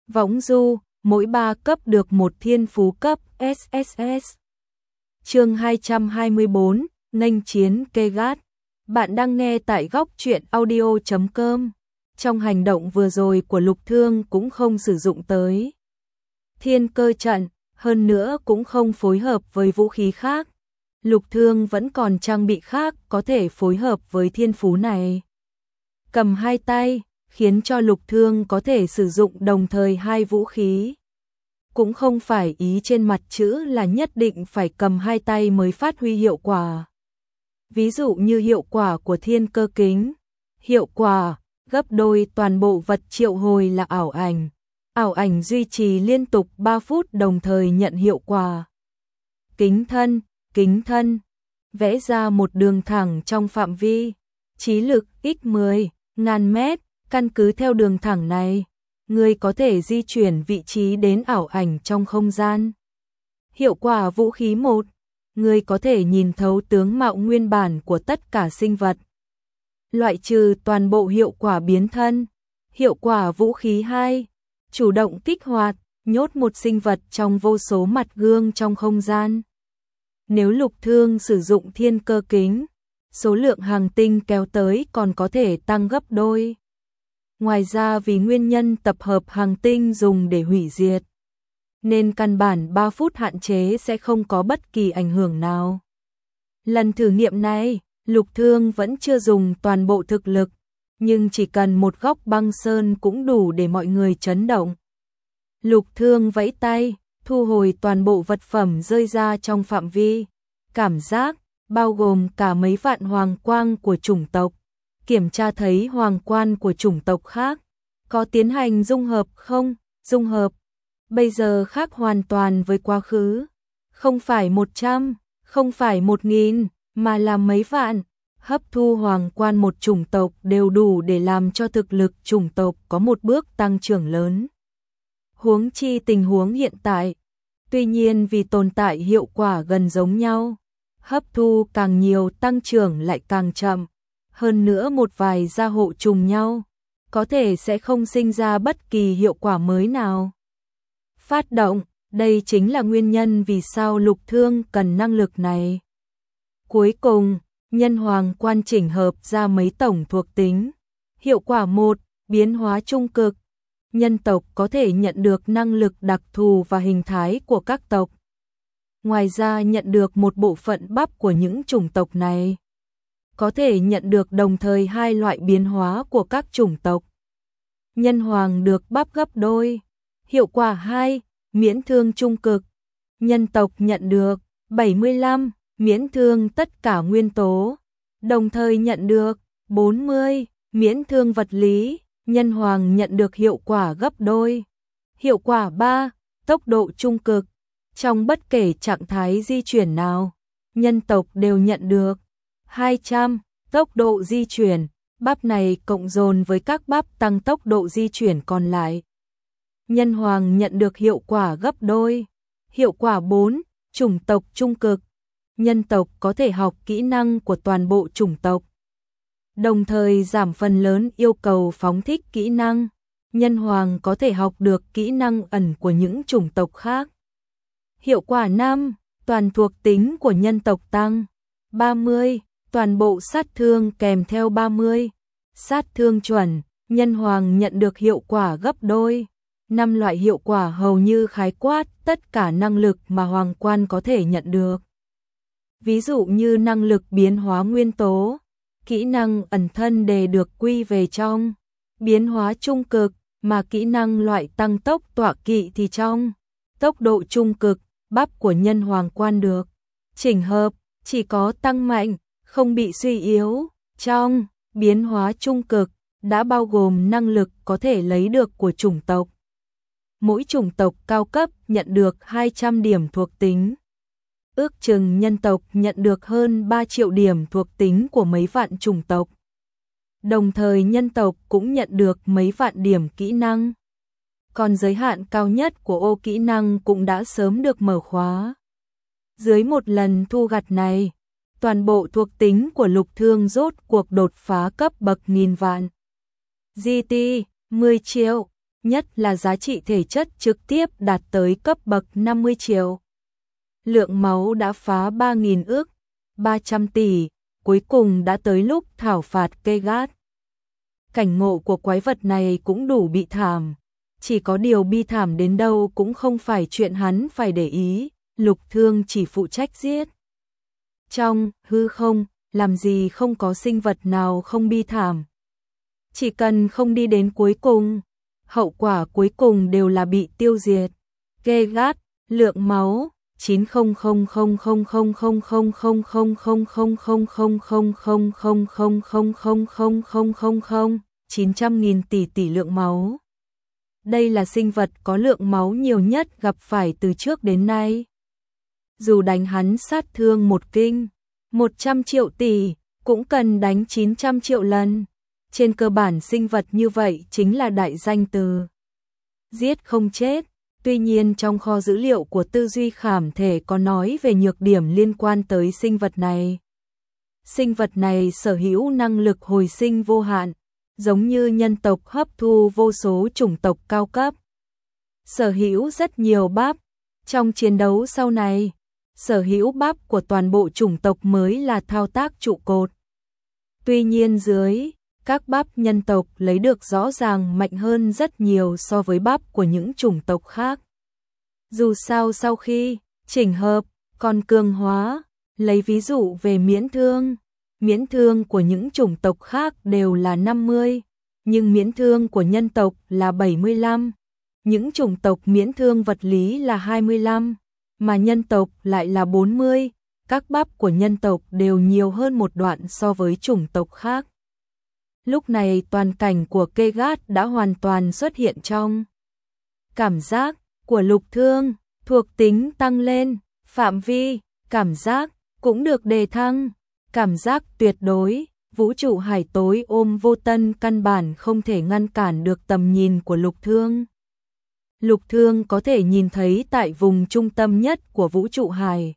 Võng du, mỗi 3 cấp được một thiên phú cấp SSS. Chương 224, nghênh chiến Kegat. Bạn đang nghe tại góc truyện audio.com. Trong hành động vừa rồi của Lục Thương cũng không sử dụng tới thiên cơ trận, hơn nữa cũng không phối hợp với vũ khí khác. Lục Thương vẫn còn trang bị khác có thể phối hợp với thiên phú này. Cầm hai tay, khiến cho Lục Thương có thể sử dụng đồng thời hai vũ khí. Cũng không phải ý trên mặt chữ là nhất định phải cầm hai tay mới phát huy hiệu quả. Ví dụ như hiệu quả của thiên cơ kính. Hiệu quả, gấp đôi toàn bộ vật triệu hồi là ảo ảnh. Ảo ảnh duy trì liên tục 3 phút đồng thời nhận hiệu quả. Kính thân, vẽ ra một đường thẳng trong phạm vi. Trí lực x10, ngàn mét, căn cứ theo đường thẳng này, người có thể di chuyển vị trí đến ảo ảnh trong không gian. Hiệu quả vũ khí 1, người có thể nhìn thấu tướng mạo nguyên bản của tất cả sinh vật. Loại trừ toàn bộ hiệu quả biến thân. Hiệu quả vũ khí 2, chủ động kích hoạt, nhốt một sinh vật trong vô số mặt gương trong không gian. Nếu Lục Thương sử dụng thiên cơ kính, số lượng hành tinh kéo tới còn có thể tăng gấp đôi. Ngoài ra vì nguyên nhân tập hợp hành tinh dùng để hủy diệt, nên căn bản 3 phút hạn chế sẽ không có bất kỳ ảnh hưởng nào. Lần thử nghiệm này, Lục Thương vẫn chưa dùng toàn bộ thực lực, nhưng chỉ cần một góc băng sơn cũng đủ để mọi người chấn động. Lục Thương vẫy tay, thu hồi toàn bộ vật phẩm rơi ra trong phạm vi. Cảm giác, bao gồm cả mấy vạn hoàng quang của chủng tộc. Kiểm tra thấy hoàng quan của chủng tộc khác. Có tiến hành dung hợp không? Dung hợp. Bây giờ khác hoàn toàn với quá khứ. Không phải 100, không phải 1000, mà là mấy vạn. Hấp thu hoàng quan một chủng tộc đều đủ để làm cho thực lực chủng tộc có một bước tăng trưởng lớn. Huống chi tình huống hiện tại. Tuy nhiên vì tồn tại hiệu quả gần giống nhau, hấp thu càng nhiều tăng trưởng lại càng chậm. Hơn nữa một vài gia hộ trùng nhau, có thể sẽ không sinh ra bất kỳ hiệu quả mới nào. Phát động, đây chính là nguyên nhân vì sao Lục Thương cần năng lực này. Cuối cùng, nhân hoàng quan chỉnh hợp ra mấy tổng thuộc tính. Hiệu quả 1, biến hóa trung cực. Nhân tộc có thể nhận được năng lực đặc thù và hình thái của các tộc. Ngoài ra nhận được một bộ phận bắp của những chủng tộc này. Có thể nhận được đồng thời hai loại biến hóa của các chủng tộc. Nhân hoàng được bắp gấp đôi. Hiệu quả 2, miễn thương trung cực. Nhân tộc nhận được 75, miễn thương tất cả nguyên tố. Đồng thời nhận được 40, miễn thương vật lý. Nhân hoàng nhận được hiệu quả gấp đôi. Hiệu quả 3, tốc độ trung cực. Trong bất kể trạng thái di chuyển nào, nhân tộc đều nhận được 200, tốc độ di chuyển. Bắp này cộng dồn với các bắp tăng tốc độ di chuyển còn lại. Nhân hoàng nhận được hiệu quả gấp đôi. Hiệu quả 4, chủng tộc trung cực. Nhân tộc có thể học kỹ năng của toàn bộ chủng tộc. Đồng thời giảm phần lớn yêu cầu phóng thích kỹ năng. Nhân hoàng có thể học được kỹ năng ẩn của những chủng tộc khác. Hiệu quả 5, toàn thuộc tính của nhân tộc tăng 30, toàn bộ sát thương kèm theo 30. Sát thương chuẩn, nhân hoàng nhận được hiệu quả gấp đôi. 5 loại hiệu quả hầu như khái quát tất cả năng lực mà hoàng quan có thể nhận được. Ví dụ như năng lực biến hóa nguyên tố. Kỹ năng ẩn thân đề được quy về trong biến hóa trung cực, mà kỹ năng loại tăng tốc tọa kỵ thì trong tốc độ trung cực. Bắp của nhân hoàng quan được chỉnh hợp, chỉ có tăng mạnh, không bị suy yếu. Trong biến hóa trung cực đã bao gồm năng lực có thể lấy được của chủng tộc. Mỗi chủng tộc cao cấp nhận được 200 điểm thuộc tính. Ước chừng nhân tộc nhận được hơn 3 triệu điểm thuộc tính của mấy vạn chủng tộc. Đồng thời nhân tộc cũng nhận được mấy vạn điểm kỹ năng. Còn giới hạn cao nhất của ô kỹ năng cũng đã sớm được mở khóa. Dưới một lần thu gặt này, toàn bộ thuộc tính của Lục Thương rốt cuộc đột phá cấp bậc nghìn vạn. GT 10 triệu. nhất là giá trị thể chất trực tiếp đạt tới cấp bậc 50 triệu. Lượng máu đã phá 3.000 ức, 300 tỷ, cuối cùng đã tới lúc thảo phạt Kegat. Cảnh ngộ của quái vật này cũng đủ bi thảm, chỉ có điều bi thảm đến đâu cũng không phải chuyện hắn phải để ý, Lục Thương chỉ phụ trách giết. Trong hư không, làm gì không có sinh vật nào không bi thảm. Chỉ cần không đi đến cuối cùng, hậu quả cuối cùng đều là bị tiêu diệt. Kegat, lượng máu 900.000 tỷ lượng máu. Đây là sinh vật có lượng máu nhiều nhất gặp phải từ trước đến nay. Dù đánh hắn sát thương một kinh, 100 triệu tỷ, cũng cần đánh 900 triệu lần. Trên cơ bản sinh vật như vậy chính là đại danh từ. Giết không chết. Tuy nhiên trong kho dữ liệu của tư duy khảm thể có nói về nhược điểm liên quan tới sinh vật này. Sinh vật này sở hữu năng lực hồi sinh vô hạn, giống như nhân tộc hấp thu vô số chủng tộc cao cấp. Sở hữu rất nhiều bắp. Trong chiến đấu sau này, sở hữu bắp của toàn bộ chủng tộc mới là thao tác trụ cột. Tuy nhiên dưới các bắp nhân tộc lấy được rõ ràng mạnh hơn rất nhiều so với bắp của những chủng tộc khác. Dù sao sau khi chỉnh hợp, còn cường hóa, lấy ví dụ về miễn thương của những chủng tộc khác đều là 50, nhưng miễn thương của nhân tộc là 75, những chủng tộc miễn thương vật lý là 25, mà nhân tộc lại là 40, các bắp của nhân tộc đều nhiều hơn một đoạn so với chủng tộc khác. Lúc này toàn cảnh của Kegat đã hoàn toàn xuất hiện trong cảm giác của Lục Thương, thuộc tính tăng lên, phạm vi, cảm giác cũng được đề thăng, cảm giác tuyệt đối, vũ trụ hải tối ôm vô tân căn bản không thể ngăn cản được tầm nhìn của Lục Thương. Lục Thương có thể nhìn thấy tại vùng trung tâm nhất của vũ trụ hải.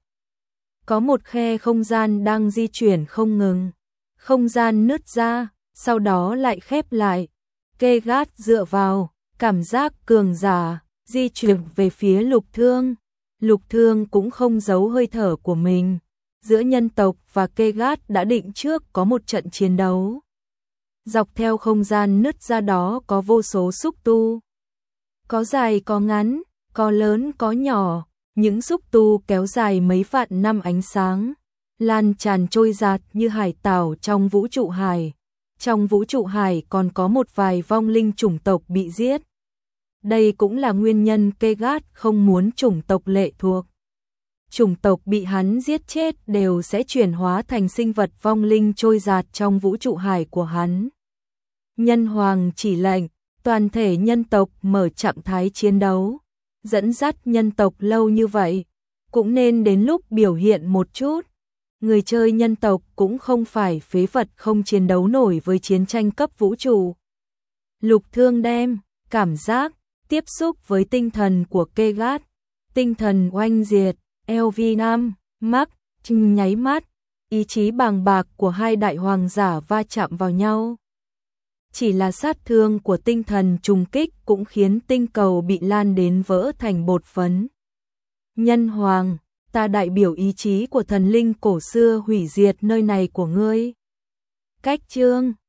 Có một khe không gian đang di chuyển không ngừng, không gian nứt ra, sau đó lại khép lại. Kegat dựa vào cảm giác cường giả, di chuyển về phía Lục Thương. Lục Thương cũng không giấu hơi thở của mình. Giữa nhân tộc và Kegat đã định trước có một trận chiến đấu. Dọc theo không gian nứt ra đó có vô số xúc tu. Có dài có ngắn, có lớn có nhỏ. Những xúc tu kéo dài mấy vạn năm ánh sáng, lan tràn trôi dạt như hải tảo trong vũ trụ hải. Trong vũ trụ hải còn có một vài vong linh chủng tộc bị giết. Đây cũng là nguyên nhân Kegat không muốn chủng tộc lệ thuộc. Chủng tộc bị hắn giết chết đều sẽ chuyển hóa thành sinh vật vong linh trôi dạt trong vũ trụ hải của hắn. Nhân Hoàng chỉ lệnh, toàn thể nhân tộc mở trạng thái chiến đấu. Dẫn dắt nhân tộc lâu như vậy, cũng nên đến lúc biểu hiện một chút. Người chơi nhân tộc cũng không phải phế vật không chiến đấu nổi với chiến tranh cấp vũ trụ. Lục Thương đem cảm giác tiếp xúc với tinh thần của Kegat, tinh thần oanh diệt, LV5, Max, nháy mắt, ý chí bàng bạc của hai đại hoàng giả va chạm vào nhau. Chỉ là sát thương của tinh thần trùng kích cũng khiến tinh cầu bị lan đến vỡ thành bột phấn. Nhân Hoàng, ta đại biểu ý chí của thần linh cổ xưa hủy diệt nơi này của ngươi. Cách chương